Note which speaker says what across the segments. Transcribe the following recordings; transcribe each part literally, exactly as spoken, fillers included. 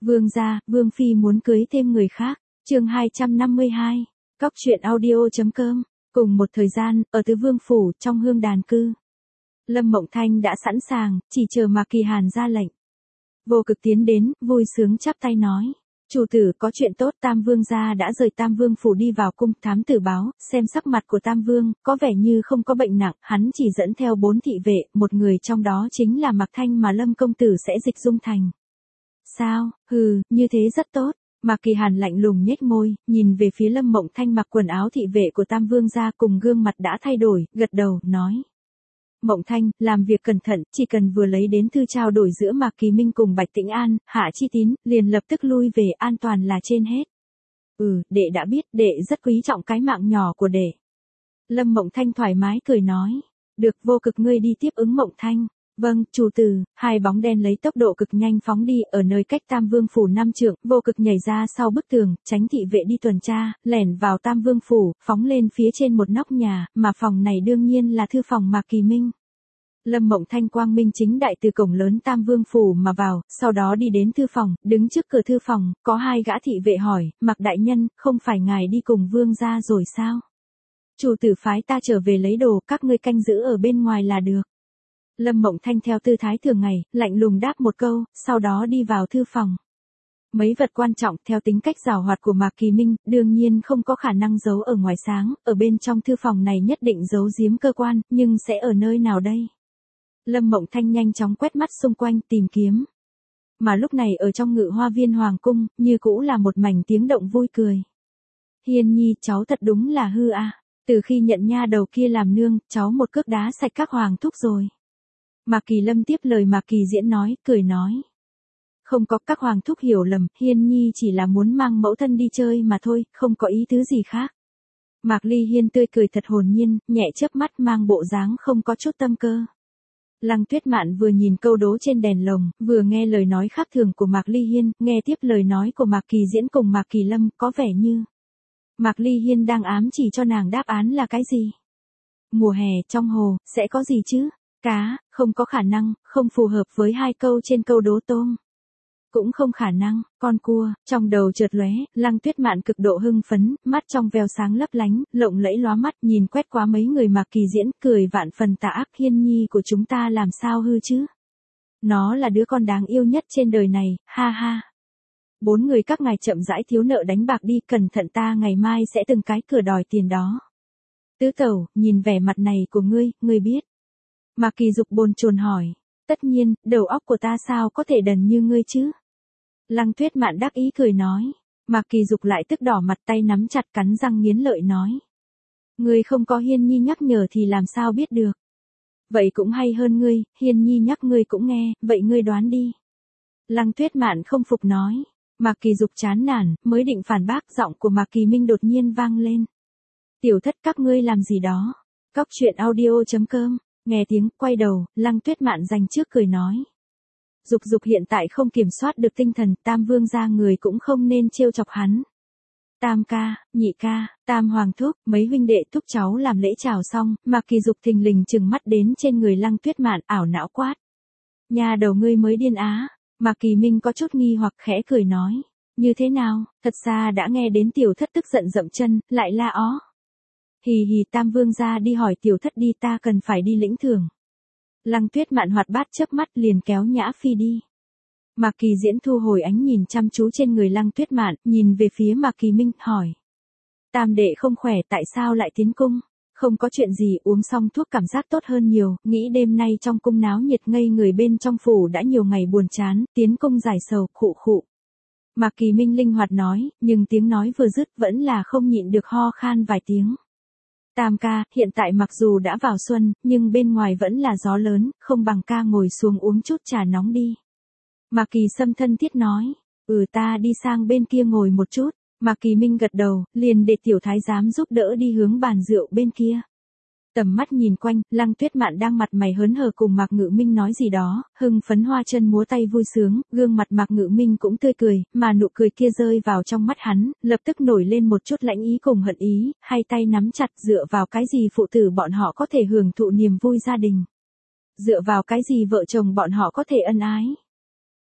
Speaker 1: Vương gia, Vương phi muốn cưới thêm người khác. Chương hai trăm năm mươi hai. Cóc truyện audio.com. Cùng một thời gian, ở Tứ Vương phủ, trong Hương Đàn cư, Lâm Mộng Thanh đã sẵn sàng, chỉ chờ Mạc Kỳ Hàn ra lệnh. Vô Cực tiến đến, vui sướng chắp tay nói: "Chủ tử, có chuyện tốt, Tam Vương gia đã rời Tam Vương phủ đi vào cung, thám tử báo, xem sắc mặt của Tam Vương, có vẻ như không có bệnh nặng, hắn chỉ dẫn theo bốn thị vệ, một người trong đó chính là Mạc Thanh mà Lâm công tử sẽ dịch dung thành." "Sao? Hừ, như thế rất tốt." Mạc Kỳ Hàn lạnh lùng nhếch môi, nhìn về phía Lâm Mộng Thanh mặc quần áo thị vệ của Tam Vương gia cùng gương mặt đã thay đổi, gật đầu, nói: "Mộng Thanh, làm việc cẩn thận, chỉ cần vừa lấy đến thư trao đổi giữa Mạc Kỳ Minh cùng Bạch Tĩnh An, Hạ Chi Tín, liền lập tức lui về, an toàn là trên hết." "Ừ, đệ đã biết, đệ rất quý trọng cái mạng nhỏ của đệ." Lâm Mộng Thanh thoải mái cười nói: "Được, Vô Cực ngươi đi tiếp ứng Mộng Thanh." "Vâng, chủ tử." Hai bóng đen lấy tốc độ cực nhanh phóng đi, ở nơi cách Tam Vương phủ năm trượng, Vô Cực nhảy ra sau bức tường, tránh thị vệ đi tuần tra, lẻn vào Tam Vương phủ, phóng lên phía trên một nóc nhà, mà phòng này đương nhiên là thư phòng Mạc Kỳ Minh. Lâm Mộng Thanh quang minh chính đại từ cổng lớn Tam Vương phủ mà vào, sau đó đi đến thư phòng, đứng trước cửa thư phòng, có hai gã thị vệ hỏi: "Mạc đại nhân, không phải ngài đi cùng vương gia rồi sao? Chủ tử phái ta trở về lấy đồ, các ngươi canh giữ ở bên ngoài là được." Lâm Mộng Thanh theo tư thái thường ngày, lạnh lùng đáp một câu, sau đó đi vào thư phòng. Mấy vật quan trọng theo tính cách giàu hoạt của Mạc Kỳ Minh, đương nhiên không có khả năng giấu ở ngoài sáng, ở bên trong thư phòng này nhất định giấu giếm cơ quan, nhưng sẽ ở nơi nào đây? Lâm Mộng Thanh nhanh chóng quét mắt xung quanh tìm kiếm. Mà lúc này ở trong Ngự Hoa Viên Hoàng cung, như cũ là một mảnh tiếng động vui cười. "Hiên nhi, cháu thật đúng là hư à. Từ khi nhận nha đầu kia làm nương, cháu một cước đá sạch các hoàng thúc rồi." Mạc Kỳ Lâm tiếp lời Mạc Kỳ Diễn nói, cười nói: "Không có, các hoàng thúc hiểu lầm, Hiên nhi chỉ là muốn mang mẫu thân đi chơi mà thôi, không có ý tứ gì khác." Mạc Ly Hiên tươi cười thật hồn nhiên, nhẹ chớp mắt mang bộ dáng không có chút tâm cơ. Lăng Tuyết Mạn vừa nhìn câu đố trên đèn lồng, vừa nghe lời nói khác thường của Mạc Ly Hiên, nghe tiếp lời nói của Mạc Kỳ Diễn cùng Mạc Kỳ Lâm, có vẻ như Mạc Ly Hiên đang ám chỉ cho nàng đáp án là cái gì. Mùa hè, trong hồ, sẽ có gì chứ? Cá, không có khả năng, không phù hợp với hai câu trên câu đố tôm. Cũng không khả năng, con cua, trong đầu chợt lóe, Lăng Tuyết Mạn cực độ hưng phấn, mắt trong veo sáng lấp lánh, lộng lẫy lóa mắt, nhìn quét qua mấy người Mạc Kỳ Diễn, cười vạn phần tà ác: "Hiên nhi của chúng ta làm sao hư chứ? Nó là đứa con đáng yêu nhất trên đời này, ha ha. Bốn người các ngài chậm rãi thiếu nợ đánh bạc đi, cẩn thận ta ngày mai sẽ từng cái cửa đòi tiền đó." "Tứ tẩu, nhìn vẻ mặt này của ngươi, ngươi biết." Mạc Kỳ Dục bồn chồn hỏi. "Tất nhiên, đầu óc của ta sao có thể đần như ngươi chứ?" Lăng Tuyết Mạn đắc ý cười nói. Mạc Kỳ Dục lại tức đỏ mặt, tay nắm chặt, cắn răng nghiến lợi nói: "Ngươi không có Hiên nhi nhắc nhở thì làm sao biết được? Vậy cũng hay hơn ngươi, Hiên nhi nhắc ngươi cũng nghe, vậy ngươi đoán đi." Lăng Tuyết Mạn không phục nói. Mạc Kỳ Dục chán nản, mới định phản bác, giọng của Mạc Kỳ Minh đột nhiên vang lên: "Tiểu thất, các ngươi làm gì đó?" Cóc truyện audio.com. Nghe tiếng, quay đầu, Lăng Tuyết Mạn dành trước cười nói: "Dục Dục hiện tại không kiểm soát được tinh thần, Tam Vương gia người cũng không nên trêu chọc hắn." "Tam ca, nhị ca, Tam hoàng thúc, mấy huynh đệ thúc cháu làm lễ chào xong, Mạc Kỳ Dục thình lình trừng mắt đến trên người Lăng Tuyết Mạn, ảo não quát: "Nhà đầu ngươi mới điên á?" Mạc Kỳ Minh có chút nghi hoặc, khẽ cười nói: "Như thế nào, thật ra đã nghe đến tiểu thất tức giận dậm chân, lại la ó. Hì hì, Tam Vương gia đi hỏi tiểu thất đi, ta cần phải đi lĩnh thưởng." Lăng Tuyết Mạn hoạt bát chớp mắt, liền kéo Nhã Phi đi. Mạc Kỳ Diễn thu hồi ánh nhìn chăm chú trên người Lăng Tuyết Mạn, nhìn về phía Mạc Kỳ Minh, hỏi: "Tam đệ không khỏe, tại sao lại tiến cung?" "Không có chuyện gì, uống xong thuốc cảm giác tốt hơn nhiều, nghĩ đêm nay trong cung náo nhiệt ngây người, bên trong phủ đã nhiều ngày buồn chán, tiến cung giải sầu, khụ khụ." Mạc Kỳ Minh linh hoạt nói, nhưng tiếng nói vừa dứt vẫn là không nhịn được ho khan vài tiếng. "Tam ca, hiện tại mặc dù đã vào xuân, nhưng bên ngoài vẫn là gió lớn, không bằng ca ngồi xuống uống chút trà nóng đi." Mạc Kỳ Sâm thân thiết nói. "Ừ, ta đi sang bên kia ngồi một chút." Mạc Kỳ Minh gật đầu, liền để tiểu thái giám giúp đỡ đi hướng bàn rượu bên kia. Tầm mắt nhìn quanh, Lăng Tuyết Mạn đang mặt mày hớn hở cùng Mạc Ngự Minh nói gì đó, hưng phấn hoa chân múa tay vui sướng, gương mặt Mạc Ngự Minh cũng tươi cười, mà nụ cười kia rơi vào trong mắt hắn, lập tức nổi lên một chút lãnh ý cùng hận ý, hai tay nắm chặt, dựa vào cái gì phụ tử bọn họ có thể hưởng thụ niềm vui gia đình? Dựa vào cái gì vợ chồng bọn họ có thể ân ái?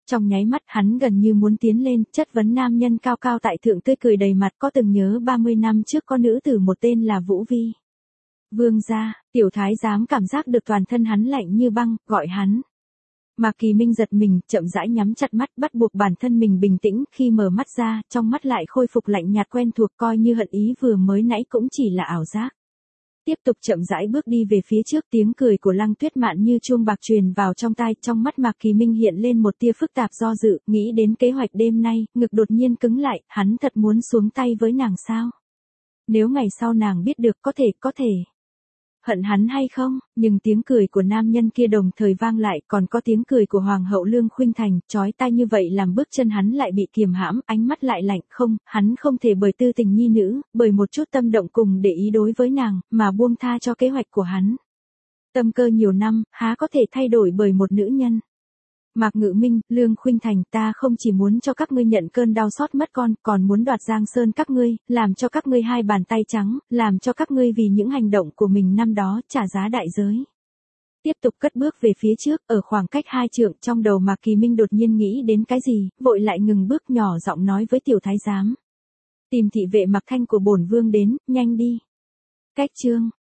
Speaker 1: Trong nháy mắt hắn gần như muốn tiến lên, chất vấn nam nhân cao cao tại thượng tươi cười đầy mặt, có từng nhớ ba mươi năm trước có nữ tử một tên là Vũ Vi. Vương gia, tiểu thái giám cảm giác được toàn thân hắn lạnh như băng, gọi hắn. Mạc Kỳ Minh giật mình, chậm rãi nhắm chặt mắt, bắt buộc bản thân mình bình tĩnh, khi mở mắt ra, trong mắt lại khôi phục lạnh nhạt quen thuộc, coi như hận ý vừa mới nãy cũng chỉ là ảo giác. Tiếp tục chậm rãi bước đi về phía trước, tiếng cười của Lăng Tuyết Mạn như chuông bạc truyền vào trong tai, trong mắt Mạc Kỳ Minh hiện lên một tia phức tạp do dự, nghĩ đến kế hoạch đêm nay, ngực đột nhiên cứng lại, hắn thật muốn xuống tay với nàng sao? Nếu ngày sau nàng biết được có thể, có thể. Hận hắn hay không, nhưng tiếng cười của nam nhân kia đồng thời vang lại, còn có tiếng cười của Hoàng hậu Lương Khuynh Thành, chói tai như vậy làm bước chân hắn lại bị kiềm hãm, ánh mắt lại lạnh, không, hắn không thể bởi tư tình nhi nữ, bởi một chút tâm động cùng để ý đối với nàng, mà buông tha cho kế hoạch của hắn. Tâm cơ nhiều năm, há có thể thay đổi bởi một nữ nhân. Mạc Ngự Minh, Lương Khuynh Thành, ta không chỉ muốn cho các ngươi nhận cơn đau xót mất con, còn muốn đoạt Giang Sơn các ngươi, làm cho các ngươi hai bàn tay trắng, làm cho các ngươi vì những hành động của mình năm đó trả giá đại giới. Tiếp tục cất bước về phía trước, ở khoảng cách hai trượng, trong đầu Mạc Kỳ Minh đột nhiên nghĩ đến cái gì, vội lại ngừng bước, nhỏ giọng nói với tiểu thái giám. Tìm thị vệ Mạc Thanh của bổn vương đến, nhanh đi. Cách chương